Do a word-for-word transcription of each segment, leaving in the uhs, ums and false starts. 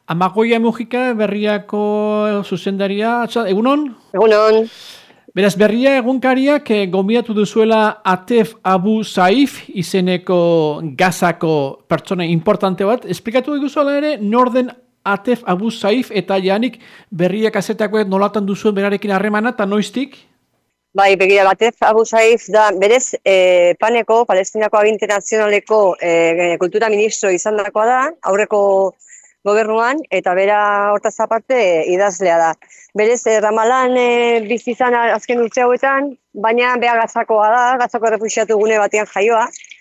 Amagoia Mujika, Berriako zuzendaria, egunon? Egunon. Beraz, Berria egunkariak eh, gombidatu duzuela Atef Abu Saif izeneko Gazako pertsona importante bat. Esplikatu eguzuela ere, norden Atef Abu Saif eta janik Berriak azetakoet nolatan duzuen berarekin harremana eta noiztik? Bai, begira, Atef Abu Saif da, berez, eh, Paneko, Palestinako Aginte Nazionaleko eh, kultura ministro izan dakoa da, aurreko gobernuan, eta bera hortaz aparte idazlea da. Berez, eh, Ramalan eh, bizizan azken urte hauetan, baina beha Gazakoa da, Gazako errefuxiatu gune batean jaioa,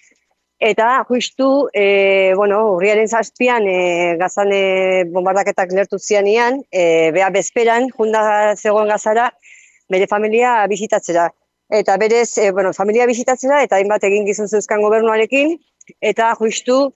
eta justu, eh, bueno, urriaren zazpian eh, Gazan eh, bombardaketak lertu zianian, eh, beha bezperan, junda zegoen Gazara, bere familia bisitatzera. Eta berez, eh, bueno, familia bisitatzera, eta hainbat egin gizon zeuzkan gobernuarekin, eta justu,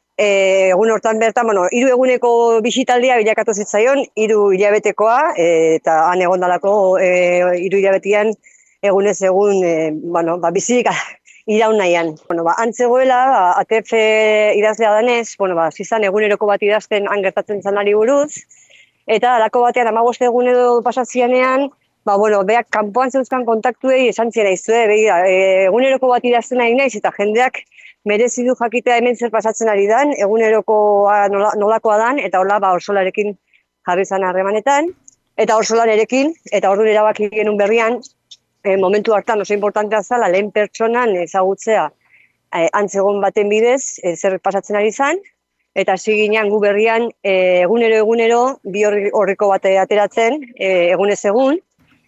E, egun hortan bertan, bueno, hiru eguneko bisitaldia bilakatu zitzaion, hiru hilabetekoa, e, eta han egondalako e, hiru hilabetean egunez egun, e, bueno, ba, bizirik iraun nahian. Bueno, ba, antzegoela, ba, Atef idazlea danez, bueno, ba, zizan eguneroko bat idazten han gertatzen zanari buruz, eta alako batean hamabost egun edo pasatzianean, ba, bueno, beak kanpoan zeuzkan kontaktuei esan ziena izue, begira, e, eguneroko bat idazten nahi naiz, eta jendeak merezi du jakitea hemen zer pasatzen ari dan, egunerokoa nola, nolakoa dan, eta hola ba, Orsolarekin jarri zan harremanetan, eta Orsolarekin, eta orduan erabaki genuen berrian, e, momentu hartan oso importantea zala, lehen pertsonan ezagutzea e, antzegon baten bidez, e, zer pasatzen ari zan, eta hasi ginean gu berrian e, egunero egunero, bi horriko bat ateratzen, e, egunez egun,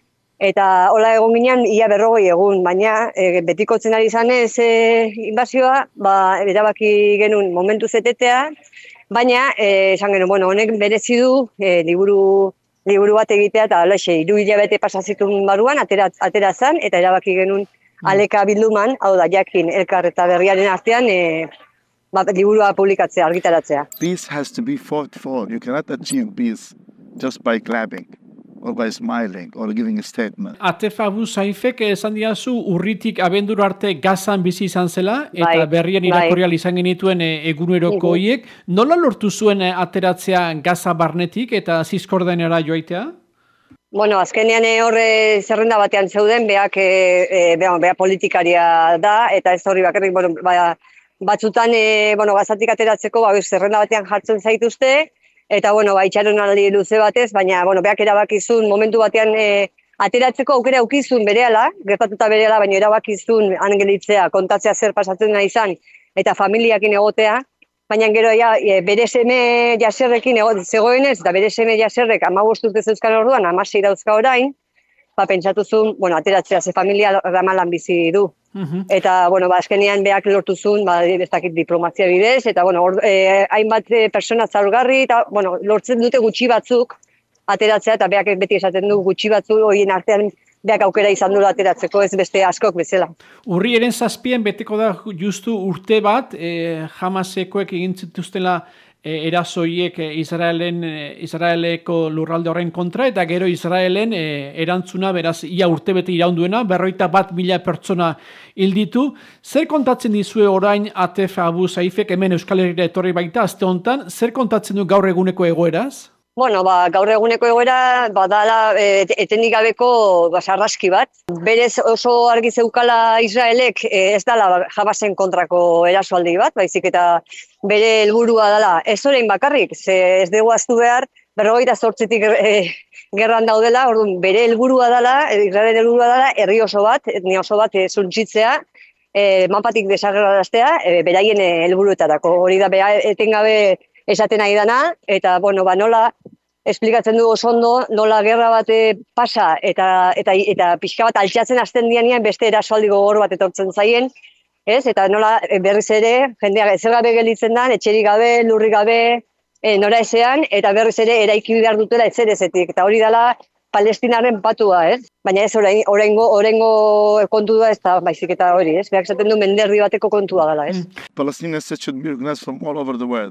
eta hola egon ginean ia berrogei egun, baina e, betikotzen ari zanez e, inbazioa, ba, erabaki genuen momentu zetetea, baina e, esan genuen, bueno, honek berezi du e, liburu, liburu bat egitea, eta alaxe, hiru hilabete pasazitun baruan, atera, atera zan, eta erabaki genuen aleka bilduman, hau da, jakin, elkar eta berriaren artean, e, ba, liburua publikatzea, argitaratzea. Peace has to be fought for. You cannot achieve peace just by clapping, or by smiling, or giving a statement. Atef Abu Saifek esan diazu urritik abendur arte Gazan bizi izan zela, eta bai, berrien irakurrial izan genituen eguneroko hoiek. Nola lortu zuen ateratzea Gaza barnetik eta zizkordenera joaitea? Bueno, azkenean horre zerrenda batean zeuden, beak, e, e, beha, beha politikaria da, eta ez horri bakarrik, bueno, ba, batzutan, e, bueno, Gazatik ateratzeko, ba, zerrenda batean jartzen zaituzte, eta, bueno, ba, itxaron aldi luze batez, baina, bueno, beak erabakizun, momentu batean e, ateratzeko aukera aukizun berehala, gertatuta berehala, baina erabakizun angelitzea, kontatzea zer pasatzen nahi izan, eta familiakin egotea, baina gero ja, e, bere seme jaserrekin zegoenez, eta bere seme jaserrek hamabost urte zeuzkan orduan, hamasei dauzka orain, ba, pentsatuzun, bueno, ateratzea, ze familia Ramalan bizi du. Uh-huh. Eta, bueno, ba, eskenean beak lortuzun, ba, ez dakit diplomazia bidez, eta, bueno, or, eh, hainbat persona zaurgarri, eta, bueno, lortzen dute gutxi batzuk ateratzea, eta beak beti esaten du gutxi batzuk, horien artean beak aukera izan dula ateratzeko, ez beste askok bezala. Urriaren zazpien beteko da justu urte bat, eh, Hamasekoek egin zituztela E, erasoiek e, Israelen, e, Israeleko lurralde horren kontra, eta gero Israelen e, erantzuna, beraz, ia urtebete iraunduena, berroita bat mila pertsona hilditu. Zer kontatzen dizue orain Atef Abu Saifek, hemen Euskal Herria etorri baita, azte honetan, zer kontatzen du gaur eguneko egoeraz? Bueno, ba, gaur eguneko egoera badala e, etenik gabeko ba, sarraski bat. Berez oso argi zeukala Israelek e, ez dala Hamasen kontrako erasoaldi bat, baizik eta bere helburua dela ez orain bakarrik, ze ez dugu ahaztu behar, berrogeita zortzitik e, gerran daudela, orduan bere helburua dela, Israelen helburua dela, herri oso bat, etnia oso bat e, zuntzitzea, e, mapatik desagerraraztea, e, beraien helburuetarako. Hori da bera etengabe esaten ari dana, eta, bueno, ba, nola esplikatzen du oso ondo, nola gerra bate pasa, eta, eta, eta pixka bat altxatzen hasten dianean beste erasoaldi gogor bat etortzen zaien, ez? Eta nola berriz ere, jendeak ezer gabe gelditzen da, etxerik gabe, lurrik gabe, e, nora ezean, eta berriz ere eraiki behar dutela etzer ezetik, eta hori dela Palestinaren patua, ez? Baina ez orain, oraingo, oraingo kontu da ez da, baizik eta hori, ez? Berak esaten du menderdi bateko kontua dela, ez? Palestinians should be recognized from all over the world.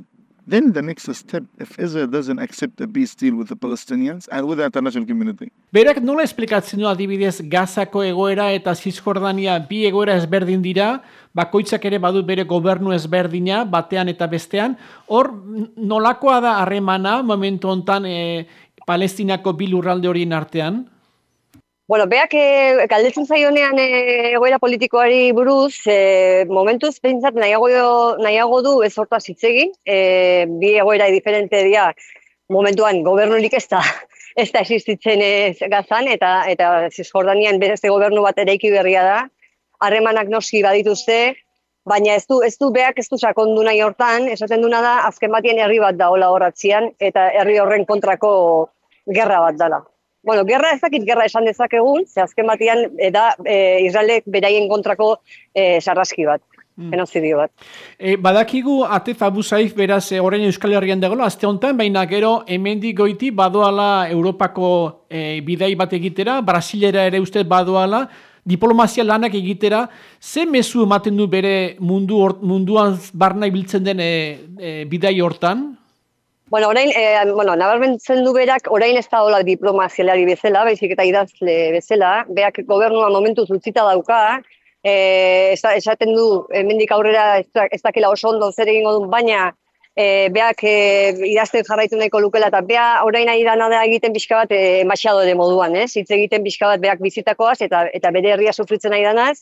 then the next step, if Israel doesn't accept a peace deal with the Palestinians and with the international community. Berak nola esplikatzen du adibidez Gazako egoera eta Zisjordania bi egoera ezberdin dira, bakoitzak ere badu bere gobernu ezberdina, batean eta bestean, hor nolakoa da harremana momentu hontan e, Palestinako bi lurralde horien artean? Bueno, beak e, galdetzen zaionean e, egoera politikoari buruz, e, momentuz pentsat nahiago, nahiago du ez hortaz hitz egin, e, bi egoera diferente dira, momentuan gobernurik ez da, ez da existitzen ez Gazan, eta, eta Zisjordanian beste gobernu bat eraiki berria da, harremanak noski badituzte, baina ez du, ez du beak ez du sakondu nahi hortan, esaten duna da, azken batien herri bat da hola horratzian, eta herri horren kontrako gerra bat dela. Bueno, gerra ez dakit gerra esan dezakegun, ze azken batean da e, Israelek beraien kontrako e, sarraski bat, mm. genozidio bat. E, badakigu Atef Abu Saif beraz e, orain Euskal Herrian dagoela, azte honetan, baina gero hemendik goiti badoala Europako e, bidai bat egitera, Brasilera ere uste badoala, diplomazia lanak egitera, ze mezu ematen du bere mundu or, munduan barna ibiltzen den e, e, bidai hortan? Bueno, orain, eh, bueno, nabarmentzen du berak, orain ez da hola diplomazialari bezala, baizik eta idazle bezala, beak gobernua momentuz utzita dauka, eh, esaten du, hemendik aurrera ez, ez dakela oso ondo zer egingo duen, baina eh, beak eh, idazten jarraitu nahiko lukela, eta bea orain nahi dana da egiten pixka bat eh, enbaixadore moduan, ez? Hitz egiten pixka bat beak bizitakoaz, eta, eta bere herria sufritzen nahi danaz,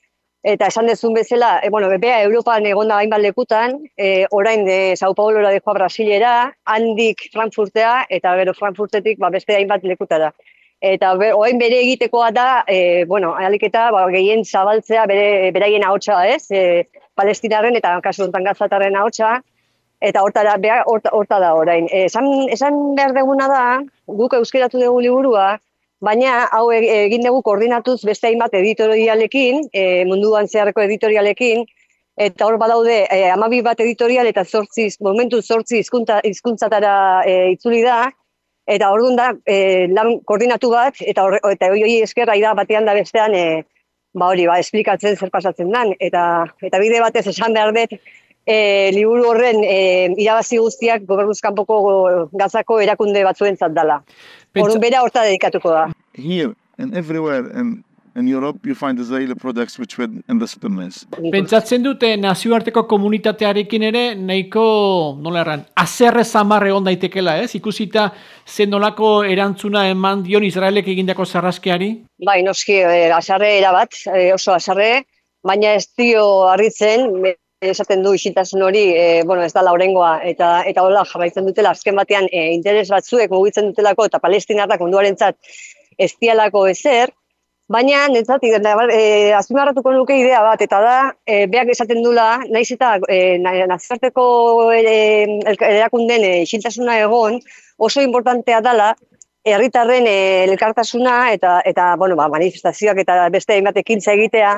eta esan dezun bezala, e, bueno, bea Europan egonda hainbat lekutan, e, orain de Sao Paulora dejoa Brasilera, handik Frankfurtea, eta gero Frankfurtetik ba, beste hainbat lekutara. Eta be, orain bere egitekoa da, e, bueno, aliketa ba, gehien zabaltzea bere, beraien ahotsa, ez? E, Palestinarren eta kasu honetan Gazatarren ahotsa, eta hortara, bea, horta, horta da orain. E, esan, esan behar deguna da, guk euskeratu dugu liburua, baina hau egin dugu koordinatuz beste hainbat editorialekin, e, munduan zeharreko editorialekin, eta hor badaude e, hamabi bat editorial eta zortzi, momentu zortzi hizkuntzatara e, itzuli da, eta orduan da e, lan koordinatu bat, eta hori eta hori eskerra da batean da bestean, e, ba hori, ba, esplikatzen zer pasatzen den, eta, eta bide batez esan behar dut, e, liburu horren e, irabazi guztiak gobernuz kanpoko Gazako erakunde batzuentzat dela. Orduan bera horta dedikatuko da. Here and everywhere in, in Europe you find Israeli products which were in the spillness. Pentsatzen dute nazioarteko komunitatearekin ere nahiko, nola erran, azerre zamarre egon daitekela, ez? Ikusita zen nolako erantzuna eman dion Israelek egindako sarraskiari? Bai, noski, e, azarre erabat, e, oso azarre, baina ez dio harritzen, esaten du isiltasun hori, e, bueno, ez da laurengoa, eta eta hola jarraitzen dutela, azken batean e, interes batzuek mugitzen dutelako, eta palestinarrak munduarentzat ez dialako ezer, baina netzat, e, azpimarratuko nuke idea bat, eta da, e, beak esaten dula, naiz eta e, nazioarteko e, erakunden e, isiltasuna egon, oso importantea dela, herritarren e, elkartasuna, eta, eta bueno, ba, manifestazioak eta beste hainbat ekintza egitea,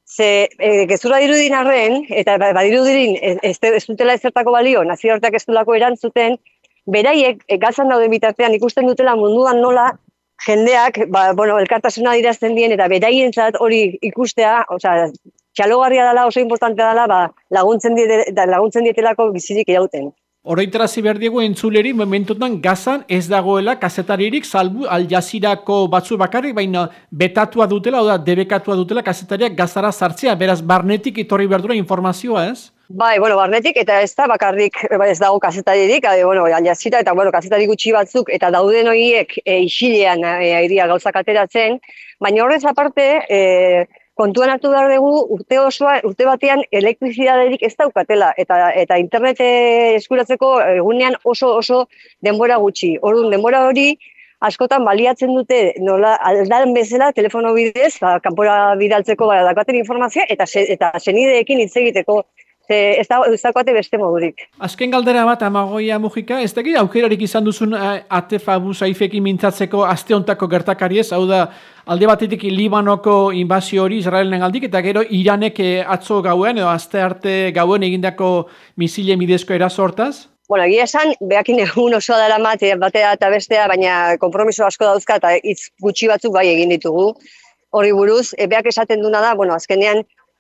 ze e, gezurra dirudin arren, eta badirudirin ez, ez, ez dutela ezertako balio, nazioarteak ez dutela erantzuten, beraiek e, Gazan dauden bitartean ikusten dutela munduan nola, jendeak, ba, bueno, elkartasuna dirazten dien, eta beraientzat hori ikustea, osea, txalogarria dela, oso importantea dela, ba, laguntzen, diete, laguntzen dietelako bizirik irauten. Oroitarazi behar diegu entzuleri, momentutan Gazan ez dagoela kazetaririk, salbu Al Jazeerako batzu bakarrik, baina betatua dutela, oda debekatua dutela kazetariak Gazara sartzea, beraz barnetik etorri behar dura informazioa, ez? Bai, bueno, barnetik, eta ez da bakarrik ez dago kazetaririk, bueno, Al Jazeera eta bueno, kazetari gutxi batzuk, eta dauden horiek e, isilean e, airia gauzak ateratzen, baina horrez aparte, e, kontuan hartu behar dugu urte osoa, urte batean elektrizidaderik ez daukatela, eta, eta internet eskuratzeko egunean oso oso denbora gutxi. Orduan, denbora hori askotan baliatzen dute nola aldan bezala telefono bidez, ba, kanpora bidaltzeko ba, daukaten informazioa, eta, se, eta senideekin hitz egiteko. Ez da, ez daukate beste modurik. Azken galdera bat, Amagoia Mujika, ez dakit aukerarik izan duzun Atef Abu Saifekin mintzatzeko aste hontako gertakariez, hau da, alde batetik Libanoko inbazio hori Israelen aldik, eta gero Iranek atzo gauen, edo aste arte gauen egindako misile midezko eraso hortaz? Bueno, egia esan, behakin egun osoa dara mate, batea eta bestea, baina konpromiso asko dauzka, eta hitz gutxi batzuk bai egin ditugu. Hori buruz, e, beak esaten duna da, bueno, azkenean,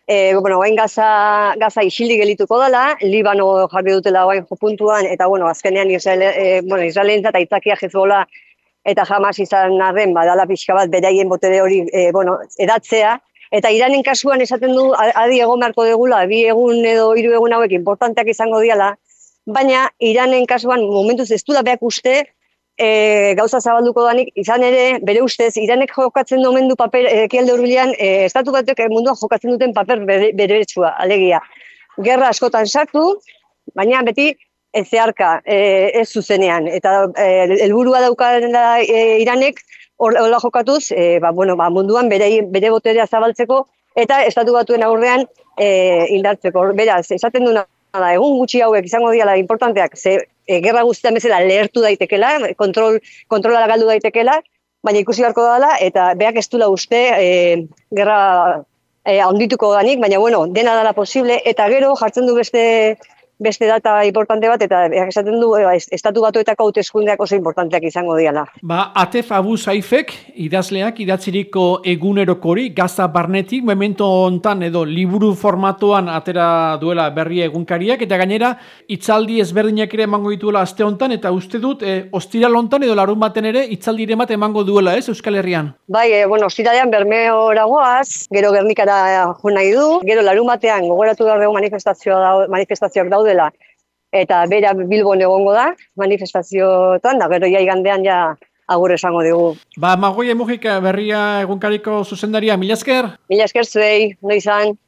E, bueno, guain gaza, gaza isildi gelituko dela, Libano jarri dutela guain puntuan, eta bueno, azkenean Israel, e, bueno, Israelentzat aitzakia Hezbollah eta Hamas izan arren, badala pixka bat beraien botere hori e, bueno, edatzea, eta Iranen kasuan esaten du, adi egon beharko degula, bi egun edo hiru egun hauek importanteak izango diala, baina Iranen kasuan momentuz ez du da beak uste, E, gauza zabalduko danik, izan ere, bere ustez, Iranek jokatzen domen du paper ekialde hurbilean, e, estatu batek munduan jokatzen duten paper bere, beretsua, alegia. Gerra askotan sartu, baina beti ez zeharka, e, ez zuzenean. Eta helburua e, daukaten da e, Iranek, hola jokatuz, e, ba, bueno, ba, munduan bere, bere boterea zabaltzeko, eta estatu batuen aurrean e, indartzeko. Beraz, esaten duna da, egun gutxi hauek izango diala importanteak, ze E, gerra guztian bezala lehertu daitekela, kontrol, kontrola galdu daitekela, baina ikusi beharko dela, eta beak ez dula uste e, gerra e, handituko danik, baina bueno, dena dela posible, eta gero jartzen du beste beste data importante bat, eta beak esaten du e, estatu batuetako hauteskundeak oso importanteak izango diala. Ba, Atef Abu Saifek, idazleak idatziriko egunerokori, Gaza barnetik, memento hontan edo liburu formatuan atera duela berri egunkariak, eta gainera, hitzaldi ezberdinak ere emango dituela aste hontan, eta uste dut, e, ostiral hontan edo larun baten ere, hitzaldi bat emango duela, ez, Euskal Herrian? Bai, e, bueno, ostiralean Bermeora goaz, gero Gernikara jo nahi du, gero larun batean gogoratu behar dugu manifestazioa manifestazioak daude, dela. Eta bera Bilbon egongo da, manifestazioetan, da gero ja igandean ja agur esango dugu. Ba, Magoia Mujika berria egunkariko zuzendaria, mila esker? Mila esker zuei, no izan.